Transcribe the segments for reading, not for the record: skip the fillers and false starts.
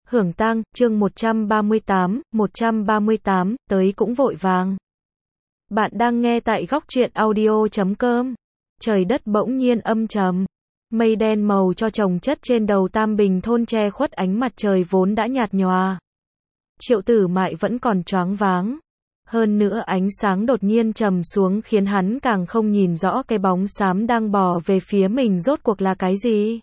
Hưởng tang, chương 138, tới cũng vội vàng. Bạn đang nghe tại góc truyện audio.com. Trời đất bỗng nhiên âm trầm. Mây đen màu cho chồng chất trên đầu Tam Bình thôn che khuất ánh mặt trời vốn đã nhạt nhòa. Triệu Tử Mại vẫn còn choáng váng. Hơn nữa ánh sáng đột nhiên trầm xuống khiến hắn càng không nhìn rõ cái bóng xám đang bò về phía mình rốt cuộc là cái gì.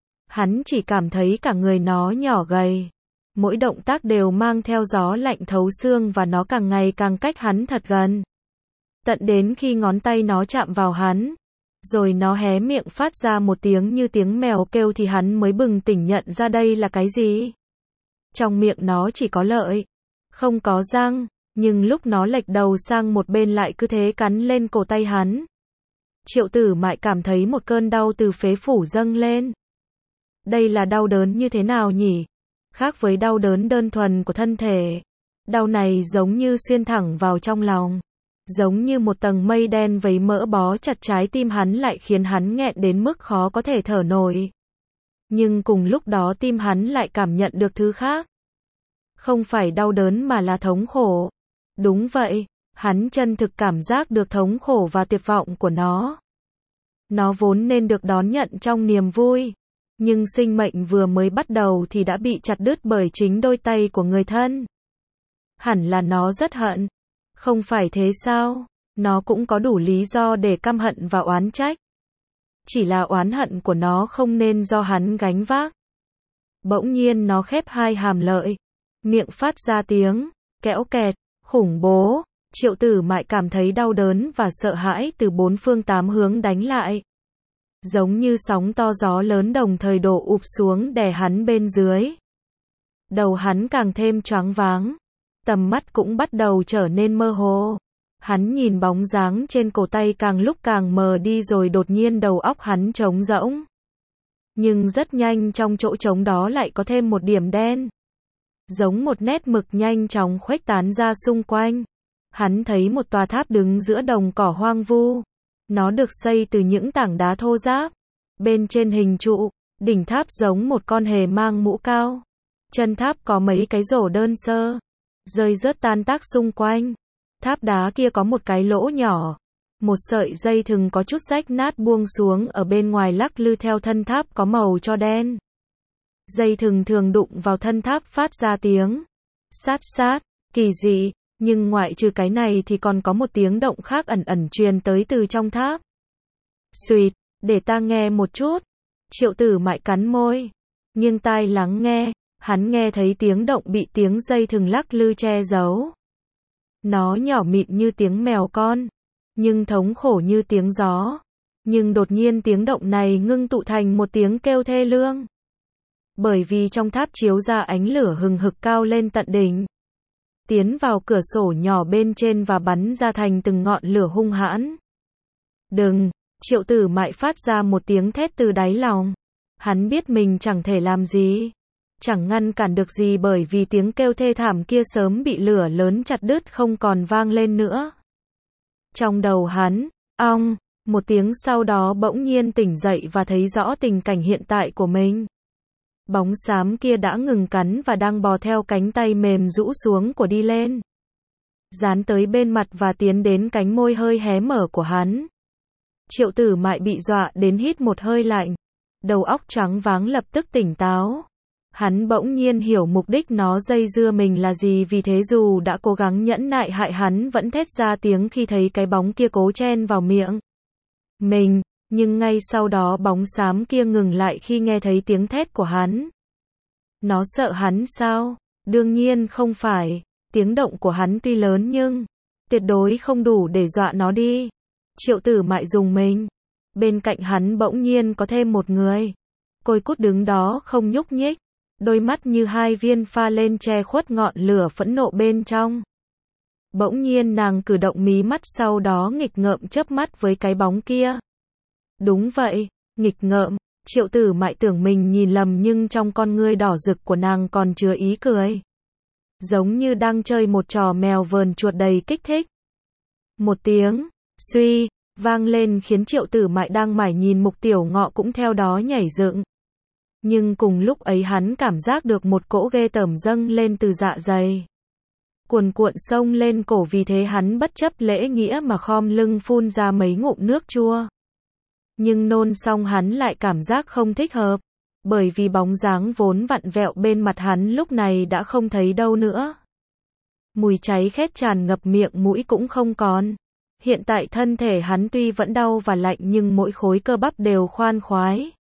Hắn chỉ cảm thấy cả người nó nhỏ gầy. Mỗi động tác đều mang theo gió lạnh thấu xương và nó càng ngày càng cách hắn thật gần. Tận đến khi ngón tay nó chạm vào hắn. Rồi nó hé miệng phát ra một tiếng như tiếng mèo kêu thì hắn mới bừng tỉnh nhận ra đây là cái gì. Trong miệng nó chỉ có lợi. Không có răng. Nhưng lúc nó lệch đầu sang một bên lại cứ thế cắn lên cổ tay hắn. Triệu Tử Mại cảm thấy một cơn đau từ phế phủ dâng lên. Đây là đau đớn như thế nào nhỉ? Khác với đau đớn đơn thuần của thân thể. Đau này giống như xuyên thẳng vào trong lòng. Giống như một tầng mây đen vấy mỡ bó chặt trái tim hắn lại khiến hắn nghẹn đến mức khó có thể thở nổi. Nhưng cùng lúc đó tim hắn lại cảm nhận được thứ khác. Không phải đau đớn mà là thống khổ. Đúng vậy, hắn chân thực cảm giác được thống khổ và tuyệt vọng của nó. Nó vốn nên được đón nhận trong niềm vui. Nhưng sinh mệnh vừa mới bắt đầu thì đã bị chặt đứt bởi chính đôi tay của người thân. Hẳn là nó rất hận. Không phải thế sao? Nó cũng có đủ lý do để căm hận và oán trách. Chỉ là oán hận của nó không nên do hắn gánh vác. Bỗng nhiên nó khép hai hàm lợi. Miệng phát ra tiếng kẽo kẹt, khủng bố. Triệu Tử Mại cảm thấy đau đớn và sợ hãi từ bốn phương tám hướng đánh lại. Giống như sóng to gió lớn đồng thời đổ ụp xuống đè hắn bên dưới. Đầu hắn càng thêm choáng váng. Tầm mắt cũng bắt đầu trở nên mơ hồ. Hắn nhìn bóng dáng trên cổ tay càng lúc càng mờ đi rồi đột nhiên đầu óc hắn trống rỗng. Nhưng rất nhanh trong chỗ trống đó lại có thêm một điểm đen. Giống một nét mực nhanh chóng khuếch tán ra xung quanh. Hắn thấy một tòa tháp đứng giữa đồng cỏ hoang vu. Nó được xây từ những tảng đá thô ráp. Bên trên hình trụ, đỉnh tháp giống một con hề mang mũ cao. Chân tháp có mấy cái rổ đơn sơ. Rơi rớt tan tác xung quanh. Tháp đá kia có một cái lỗ nhỏ. Một sợi dây thừng có chút rách nát buông xuống ở bên ngoài lắc lư theo thân tháp có màu cho đen. Dây thừng thường đụng vào thân tháp phát ra tiếng sát sát, kỳ dị. Nhưng ngoại trừ cái này thì còn có một tiếng động khác ẩn ẩn truyền tới từ trong tháp. Xuyệt, để ta nghe một chút. Triệu Tử Mại cắn môi. Nghiêng tai lắng nghe, hắn nghe thấy tiếng động bị tiếng dây thừng lắc lư che giấu. Nó nhỏ mịn như tiếng mèo con, nhưng thống khổ như tiếng gió. Nhưng đột nhiên tiếng động này ngưng tụ thành một tiếng kêu thê lương. Bởi vì trong tháp chiếu ra ánh lửa hừng hực cao lên tận đỉnh. Tiến vào cửa sổ nhỏ bên trên và bắn ra thành từng ngọn lửa hung hãn. Đừng! Triệu Tử Mại phát ra một tiếng thét từ đáy lòng. Hắn biết mình chẳng thể làm gì. Chẳng ngăn cản được gì bởi vì tiếng kêu thê thảm kia sớm bị lửa lớn chặt đứt không còn vang lên nữa. Trong đầu hắn, ong, một tiếng sau đó bỗng nhiên tỉnh dậy và thấy rõ tình cảnh hiện tại của mình. Bóng xám kia đã ngừng cắn và đang bò theo cánh tay mềm rũ xuống của đi lên. Dán tới bên mặt và tiến đến cánh môi hơi hé mở của hắn. Triệu Tử Mại bị dọa đến hít một hơi lạnh. Đầu óc choáng váng lập tức tỉnh táo. Hắn bỗng nhiên hiểu mục đích nó dây dưa mình là gì vì thế dù đã cố gắng nhẫn nại hại hắn vẫn thét ra tiếng khi thấy cái bóng kia cố chen vào miệng mình. Nhưng ngay sau đó bóng xám kia ngừng lại khi nghe thấy tiếng thét của hắn. Nó sợ hắn sao? Đương nhiên không phải. Tiếng động của hắn tuy lớn nhưng tuyệt đối không đủ để dọa nó đi. Triệu Tử Mại rùng mình. Bên cạnh hắn bỗng nhiên có thêm một người. Côi cút đứng đó không nhúc nhích. Đôi mắt như hai viên pha lên che khuất ngọn lửa phẫn nộ bên trong. Bỗng nhiên nàng cử động mí mắt sau đó nghịch ngợm chớp mắt với cái bóng kia. Đúng vậy, nghịch ngợm. Triệu Tử Mại tưởng mình nhìn lầm nhưng trong con ngươi đỏ rực của nàng còn chứa ý cười. Giống như đang chơi một trò mèo vờn chuột đầy kích thích. Một tiếng suy vang lên khiến Triệu Tử Mại đang mải nhìn Mục Tiểu Ngọ cũng theo đó nhảy dựng. Nhưng cùng lúc ấy hắn cảm giác được một cỗ ghê tởm dâng lên từ dạ dày. Cuồn cuộn xông lên cổ, vì thế hắn bất chấp lễ nghĩa mà khom lưng phun ra mấy ngụm nước chua. Nhưng nôn xong hắn lại cảm giác không thích hợp, bởi vì bóng dáng vốn vặn vẹo bên mặt hắn lúc này đã không thấy đâu nữa. Mùi cháy khét tràn ngập miệng mũi cũng không còn. Hiện tại thân thể hắn tuy vẫn đau và lạnh nhưng mỗi khối cơ bắp đều khoan khoái.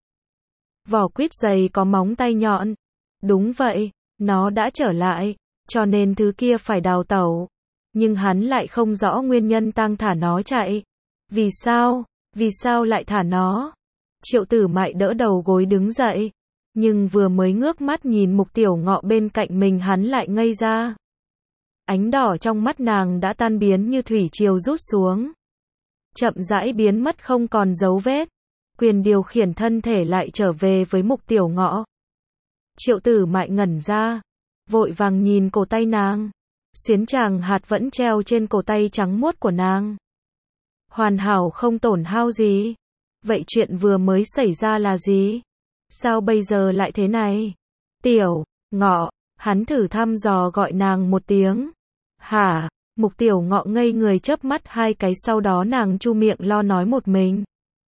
Vỏ quýt dày có móng tay nhọn. Đúng vậy, nó đã trở lại, cho nên thứ kia phải đào tẩu. Nhưng hắn lại không rõ nguyên nhân tang thả nó chạy. Vì sao? Vì sao lại thả nó? Triệu Tử Mại đỡ đầu gối đứng dậy. Nhưng vừa mới ngước mắt nhìn Mục Tiểu Ngọ bên cạnh mình hắn lại ngây ra. Ánh đỏ trong mắt nàng đã tan biến như thủy triều rút xuống. Chậm rãi biến mất không còn dấu vết. Quyền điều khiển thân thể lại trở về với Mục Tiểu Ngọ. Triệu Tử Mại ngẩn ra, vội vàng nhìn cổ tay nàng. Xiến tràng hạt vẫn treo trên cổ tay trắng muốt của nàng. Hoàn hảo không tổn hao gì. Vậy chuyện vừa mới xảy ra là gì? Sao bây giờ lại thế này? Tiểu Ngọ, hắn thử thăm dò gọi nàng một tiếng. Hả? Mục Tiểu Ngọ ngây người chớp mắt hai cái, sau đó nàng chu miệng lo nói một mình.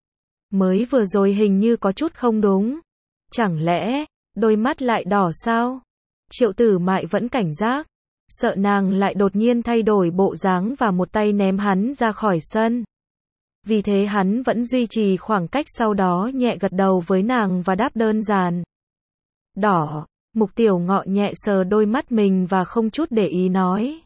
Mới vừa rồi hình như có chút không đúng. Chẳng lẽ, đôi mắt lại đỏ sao? Triệu Tử Mại vẫn cảnh giác, sợ nàng lại đột nhiên thay đổi bộ dáng và một tay ném hắn ra khỏi sân. Vì thế hắn vẫn duy trì khoảng cách, sau đó nhẹ gật đầu với nàng và đáp đơn giản. Đỏ. Mục Tiểu Ngọ nhẹ sờ đôi mắt mình và không chút để ý nói.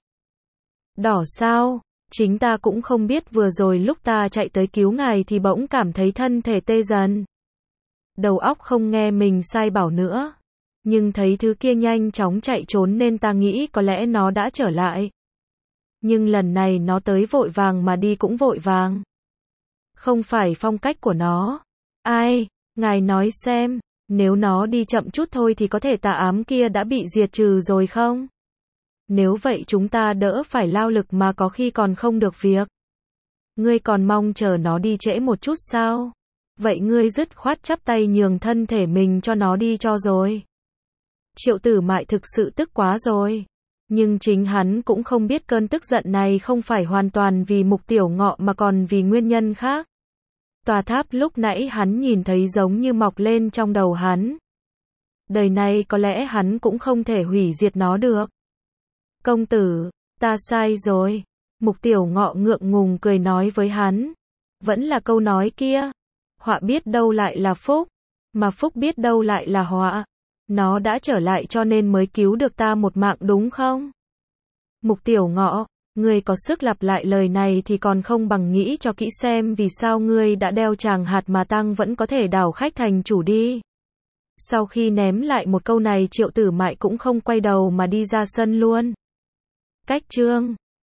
Đỏ sao? Chính ta cũng không biết, vừa rồi lúc ta chạy tới cứu ngài thì bỗng cảm thấy thân thể tê dần. Đầu óc không nghe mình sai bảo nữa. Nhưng thấy thứ kia nhanh chóng chạy trốn nên ta nghĩ có lẽ nó đã trở lại. Nhưng lần này nó tới vội vàng mà đi cũng vội vàng. Không phải phong cách của nó. Ai, ngài nói xem, nếu nó đi chậm chút thôi thì có thể tà ám kia đã bị diệt trừ rồi không? Nếu vậy chúng ta đỡ phải lao lực mà có khi còn không được việc. Ngươi còn mong chờ nó đi trễ một chút sao? Vậy ngươi dứt khoát chắp tay nhường thân thể mình cho nó đi cho rồi. Triệu Tử Mại thực sự tức quá rồi. Nhưng chính hắn cũng không biết cơn tức giận này không phải hoàn toàn vì Mục Tiểu Ngọ mà còn vì nguyên nhân khác. Tòa tháp lúc nãy hắn nhìn thấy giống như mọc lên trong đầu hắn. Đời này có lẽ hắn cũng không thể hủy diệt nó được. Công tử, ta sai rồi. Mục Tiểu Ngọ ngượng ngùng cười nói với hắn. Vẫn là câu nói kia. Họa biết đâu lại là phúc. Mà phúc biết đâu lại là họa. Nó đã trở lại cho nên mới cứu được ta một mạng đúng không? Mục Tiểu Ngọ, ngươi có sức lặp lại lời này thì còn không bằng nghĩ cho kỹ xem vì sao ngươi đã đeo tràng hạt mà tăng vẫn có thể đảo khách thành chủ đi. Sau khi ném lại một câu này, Triệu Tử Mại cũng không quay đầu mà đi ra sân luôn. Cách chương